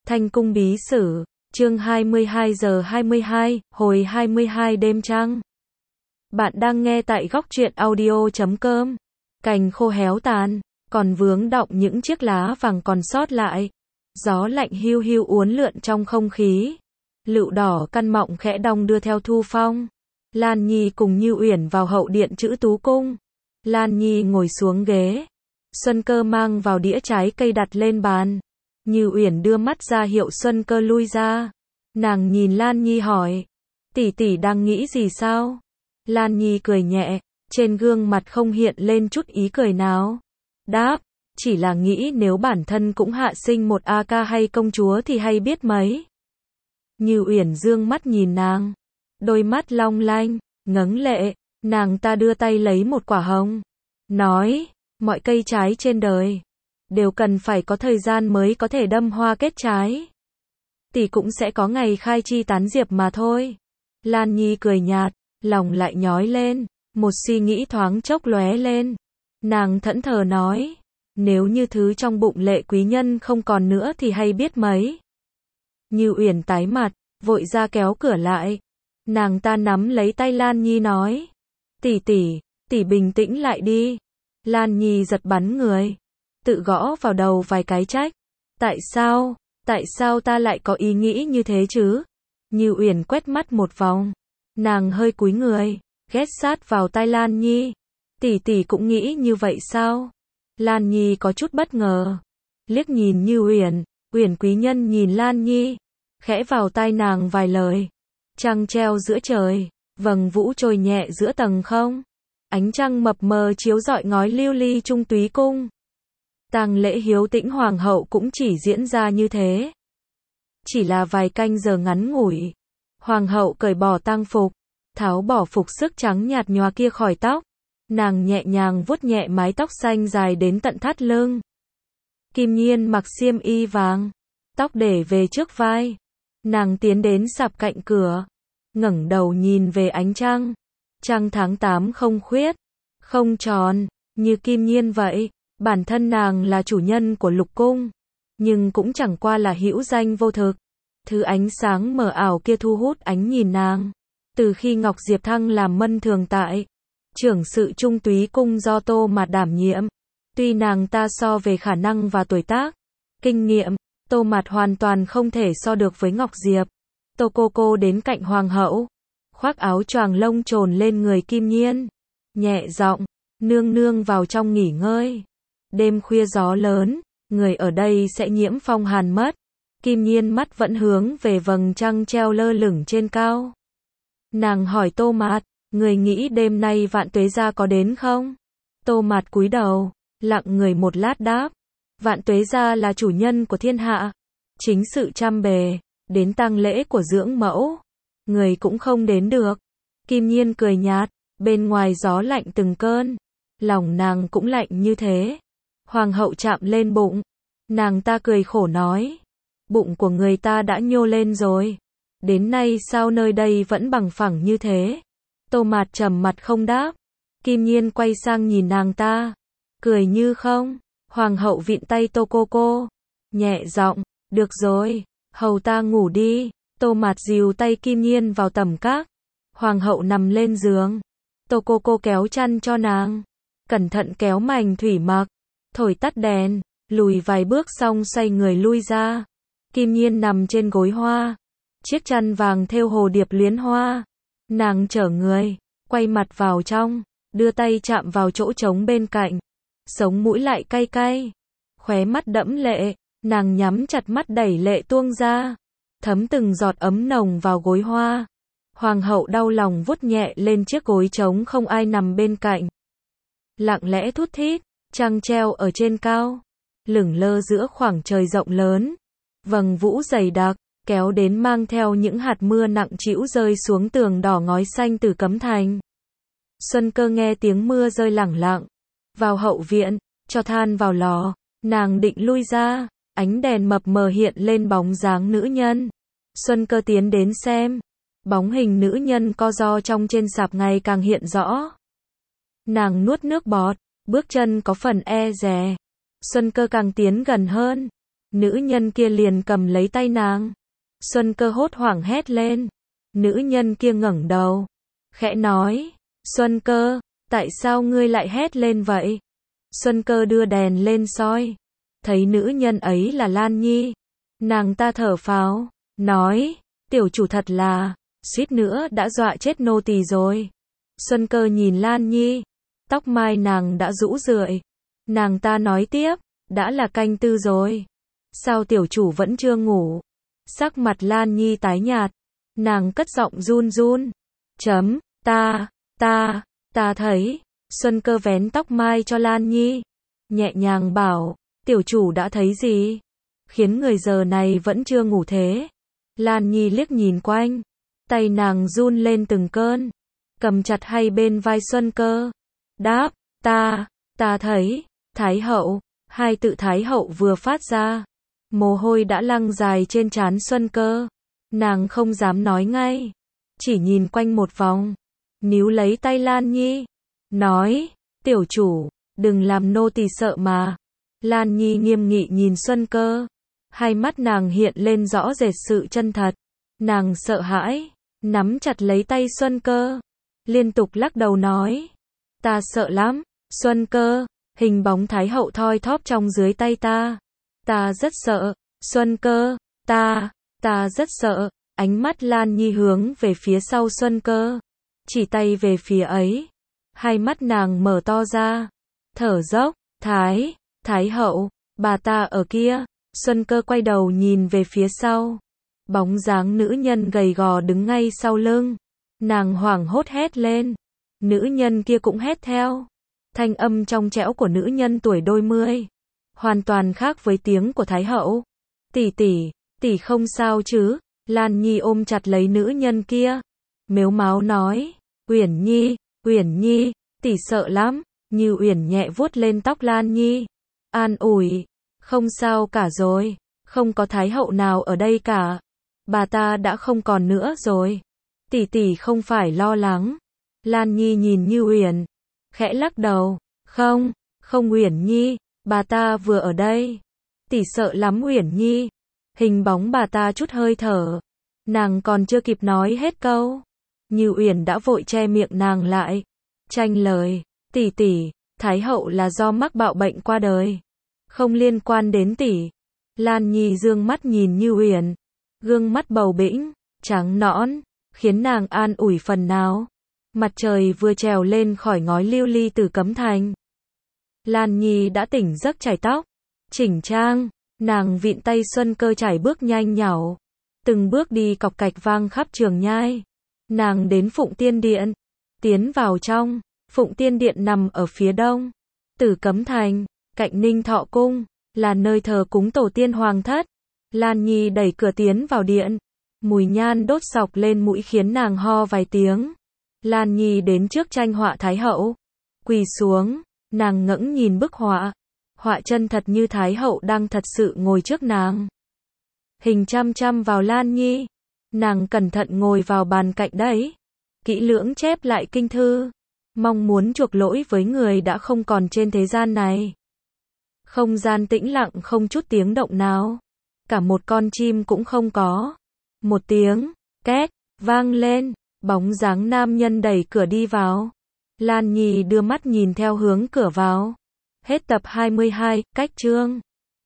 Thanh cung bí sử, chương 22 giờ 22, hồi 22 đêm trăng. Bạn đang nghe tại góc truyện audio.com. Cành khô héo tàn, còn vướng đọng những chiếc lá vàng còn sót lại. Gió lạnh hiu hiu uốn lượn trong không khí. Lựu đỏ căn mọng khẽ đong đưa theo thu phong. Lan Nhi cùng Như Uyển vào hậu điện Trữ Tú cung. Lan Nhi ngồi xuống ghế. Xuân Cơ mang vào đĩa trái cây đặt lên bàn. Như Uyển đưa mắt ra hiệu Xuân Cơ lui ra. Nàng nhìn Lan Nhi hỏi, tỷ tỷ đang nghĩ gì sao? Lan Nhi cười nhẹ, trên gương mặt không hiện lên chút ý cười nào. Đáp, chỉ là nghĩ nếu bản thân cũng hạ sinh một A ca hay công chúa thì hay biết mấy. Như Uyển dương mắt nhìn nàng, đôi mắt long lanh, ngấn lệ, nàng ta đưa tay lấy một quả hồng, nói, mọi cây trái trên đời đều cần phải có thời gian mới có thể đâm hoa kết trái. Tỷ cũng sẽ có ngày khai chi tán diệp mà thôi. Lan Nhi cười nhạt, lòng lại nhói lên, một suy nghĩ thoáng chốc lóe lên. Nàng thẫn thờ nói, nếu như thứ trong bụng Lệ quý nhân không còn nữa thì hay biết mấy. Như Uyển tái mặt, vội ra kéo cửa lại. Nàng ta nắm lấy tay Lan Nhi nói, tỷ tỷ bình tĩnh lại đi. Lan Nhi giật bắn người, tự gõ vào đầu vài cái trách. Tại sao ta lại có ý nghĩ như thế chứ? Như Uyển quét mắt một vòng, nàng hơi cúi người, ghé sát vào tai Lan Nhi. Tỷ cũng nghĩ như vậy sao? Lan Nhi có chút bất ngờ, liếc nhìn Như Uyển. Uyển quý nhân nhìn Lan Nhi, khẽ vào tai nàng vài lời. Trăng treo giữa trời, vầng vũ trôi nhẹ giữa tầng không. Ánh trăng mập mờ chiếu rọi ngói lưu ly Trung Túy cung. Tang lễ hiếu tĩnh hoàng hậu cũng chỉ diễn ra như thế. Chỉ là vài canh giờ ngắn ngủi. Hoàng hậu cởi bỏ tang phục, tháo bỏ phục sức trắng nhạt nhòa kia khỏi tóc. Nàng nhẹ nhàng vuốt nhẹ mái tóc xanh dài đến tận thắt lưng. Kim Nhiên mặc xiêm y vàng, tóc để về trước vai. Nàng tiến đến sạp cạnh cửa, ngẩng đầu nhìn về ánh trăng. Trăng tháng 8 không khuyết, không tròn, như Kim Nhiên vậy. Bản thân nàng là chủ nhân của lục cung, nhưng cũng chẳng qua là hữu danh vô thực. Thứ ánh sáng mờ ảo kia thu hút ánh nhìn nàng. Từ khi Ngọc Diệp Thăng làm mân thường tại trưởng sự Trung Túy cung do Tô Mạt đảm nhiệm, tuy nàng ta so về khả năng và tuổi tác, kinh nghiệm, Tô Mạt hoàn toàn không thể so được với Ngọc Diệp. Tô cô đến cạnh hoàng hậu, khoác áo choàng lông trồn lên người Kim Nhiên, nhẹ giọng, nương vào trong nghỉ ngơi. Đêm khuya gió lớn, người ở đây sẽ nhiễm phong hàn mất. Kim Nhiên mắt vẫn hướng về vầng trăng treo lơ lửng trên cao. Nàng hỏi Tô Mạt, người nghĩ đêm nay Vạn Tuế gia có đến không? Tô Mạt cúi đầu, lặng người một lát đáp, Vạn Tuế gia là chủ nhân của thiên hạ, chính sự trăm bề, đến tang lễ của dưỡng mẫu, người cũng không đến được. Kim Nhiên cười nhạt, bên ngoài gió lạnh từng cơn, lòng nàng cũng lạnh như thế. Hoàng hậu chạm lên bụng, nàng ta cười khổ nói, bụng của người ta đã nhô lên rồi, đến nay sao nơi đây vẫn bằng phẳng như thế? Tô Mạt trầm mặt không đáp. Kim Nhiên quay sang nhìn nàng ta, cười như không. Hoàng hậu vịn tay Tô cô, nhẹ giọng, được rồi, hầu ta ngủ đi. Tô Mạt dìu tay Kim Nhiên vào tầm các. Hoàng hậu nằm lên giường, Tô cô kéo chăn cho nàng, cẩn thận kéo mành thủy mặc, thổi tắt đèn, lùi vài bước xong xoay người lui ra. Kim Nhiên nằm trên gối hoa, chiếc chăn vàng thêu hồ điệp luyến hoa. Nàng trở người, quay mặt vào trong, đưa tay chạm vào chỗ trống bên cạnh. Sống mũi lại cay cay, khóe mắt đẫm lệ, nàng nhắm chặt mắt đẩy lệ tuông ra, thấm từng giọt ấm nồng vào gối hoa. Hoàng hậu đau lòng vuốt nhẹ lên chiếc gối trống không ai nằm bên cạnh. Lặng lẽ thút thít, trăng treo ở trên cao, lửng lơ giữa khoảng trời rộng lớn. Vầng vũ dày đặc, kéo đến mang theo những hạt mưa nặng trĩu rơi xuống tường đỏ ngói xanh từ cấm thành. Xuân Cơ nghe tiếng mưa rơi lẳng lặng, vào hậu viện, cho than vào lò, nàng định lui ra, ánh đèn mập mờ hiện lên bóng dáng nữ nhân. Xuân Cơ tiến đến xem, bóng hình nữ nhân co ro trong trên sạp ngày càng hiện rõ. Nàng nuốt nước bọt, bước chân có phần e dè. Xuân Cơ càng tiến gần hơn, Nữ nhân kia liền cầm lấy tay nàng. Xuân Cơ hốt hoảng hét lên. Nữ nhân kia ngẩng đầu, khẽ nói, Xuân Cơ, tại sao ngươi lại hét lên vậy? Xuân Cơ đưa đèn lên soi, thấy nữ nhân ấy là Lan Nhi. Nàng ta thở phào, nói, tiểu chủ thật là, suýt nữa đã dọa chết nô tỳ rồi. Xuân Cơ nhìn Lan Nhi, tóc mai nàng đã rũ rượi. Nàng ta nói tiếp, đã là canh tư rồi. Sao tiểu chủ vẫn chưa ngủ? Sắc mặt Lan Nhi tái nhạt, nàng cất giọng run run. Ta thấy. Xuân Cơ vén tóc mai cho Lan Nhi, nhẹ nhàng bảo, tiểu chủ đã thấy gì? Khiến người giờ này vẫn chưa ngủ thế? Lan Nhi liếc nhìn quanh, tay nàng run lên từng cơn, cầm chặt hai bên vai Xuân Cơ. Đáp, ta thấy, Thái hậu, hai tự Thái hậu vừa phát ra. Mồ hôi đã lăn dài trên trán Xuân Cơ. Nàng không dám nói ngay, chỉ nhìn quanh một vòng, níu lấy tay Lan Nhi, nói, tiểu chủ, đừng làm nô tỳ sợ mà. Lan Nhi nghiêm nghị nhìn Xuân Cơ, hai mắt nàng hiện lên rõ rệt sự chân thật. Nàng sợ hãi, nắm chặt lấy tay Xuân Cơ, liên tục lắc đầu nói, ta sợ lắm, Xuân Cơ, hình bóng Thái hậu thoi thóp trong dưới tay ta. Ta rất sợ, Xuân Cơ, ta rất sợ. Ánh mắt Lan Nhi hướng về phía sau Xuân Cơ, chỉ tay về phía ấy. Hai mắt nàng mở to ra, thở dốc, Thái hậu, bà ta ở kia. Xuân Cơ quay đầu nhìn về phía sau, bóng dáng nữ nhân gầy gò đứng ngay sau lưng. Nàng hoảng hốt hét lên, nữ nhân kia cũng hét theo. Thanh âm trong trẻo của nữ nhân tuổi đôi mươi, hoàn toàn khác với tiếng của Thái hậu. Tỷ không sao chứ? Lan Nhi ôm chặt lấy nữ nhân kia, mếu máo nói, Uyển Nhi, tỷ sợ lắm. Như Uyển nhẹ vuốt lên tóc Lan Nhi, an ủi, không sao cả rồi, không có Thái hậu nào ở đây cả. Bà ta đã không còn nữa rồi. Tỷ không phải lo lắng. Lan Nhi nhìn Như Uyển, khẽ lắc đầu, không Uyển Nhi, bà ta vừa ở đây. Tỷ sợ lắm Uyển Nhi. Hình bóng bà ta chút hơi thở, nàng còn chưa kịp nói hết câu, Như Uyển đã vội che miệng nàng lại, tranh lời, tỷ, Thái hậu là do mắc bạo bệnh qua đời, không liên quan đến tỷ. Lan Nhi dương mắt nhìn Như Uyển, gương mắt bầu bĩnh, trắng nõn, khiến nàng an ủi phần nào. Mặt trời vừa trèo lên khỏi ngói lưu ly Tử Cấm Thành. Lan Nhi đã tỉnh giấc chải tóc, chỉnh trang, nàng vịn tay Xuân Cơ chải bước nhanh nhảu, từng bước đi cọc cạch vang khắp Trường Nhai. Nàng đến Phụng Tiên Điện, tiến vào trong. Phụng Tiên Điện nằm ở phía đông Tử Cấm Thành, cạnh Ninh Thọ Cung, là nơi thờ cúng tổ tiên hoàng thất. Lan Nhi đẩy cửa tiến vào điện, mùi nhang đốt sộc lên mũi khiến nàng ho vài tiếng. Lan Nhi đến trước tranh họa Thái hậu, quỳ xuống, nàng ngẩng nhìn bức họa, họa chân thật như Thái hậu đang thật sự ngồi trước nàng. Hình chăm chăm vào Lan Nhi, nàng cẩn thận ngồi vào bàn cạnh đấy, kỹ lưỡng chép lại kinh thư, mong muốn chuộc lỗi với người đã không còn trên thế gian này. Không gian tĩnh lặng không chút tiếng động nào, cả một con chim cũng không có. Một tiếng két vang lên, bóng dáng nam nhân đẩy cửa đi vào. Lan Nhi đưa mắt nhìn theo hướng cửa vào. Hết tập 22, cách chương.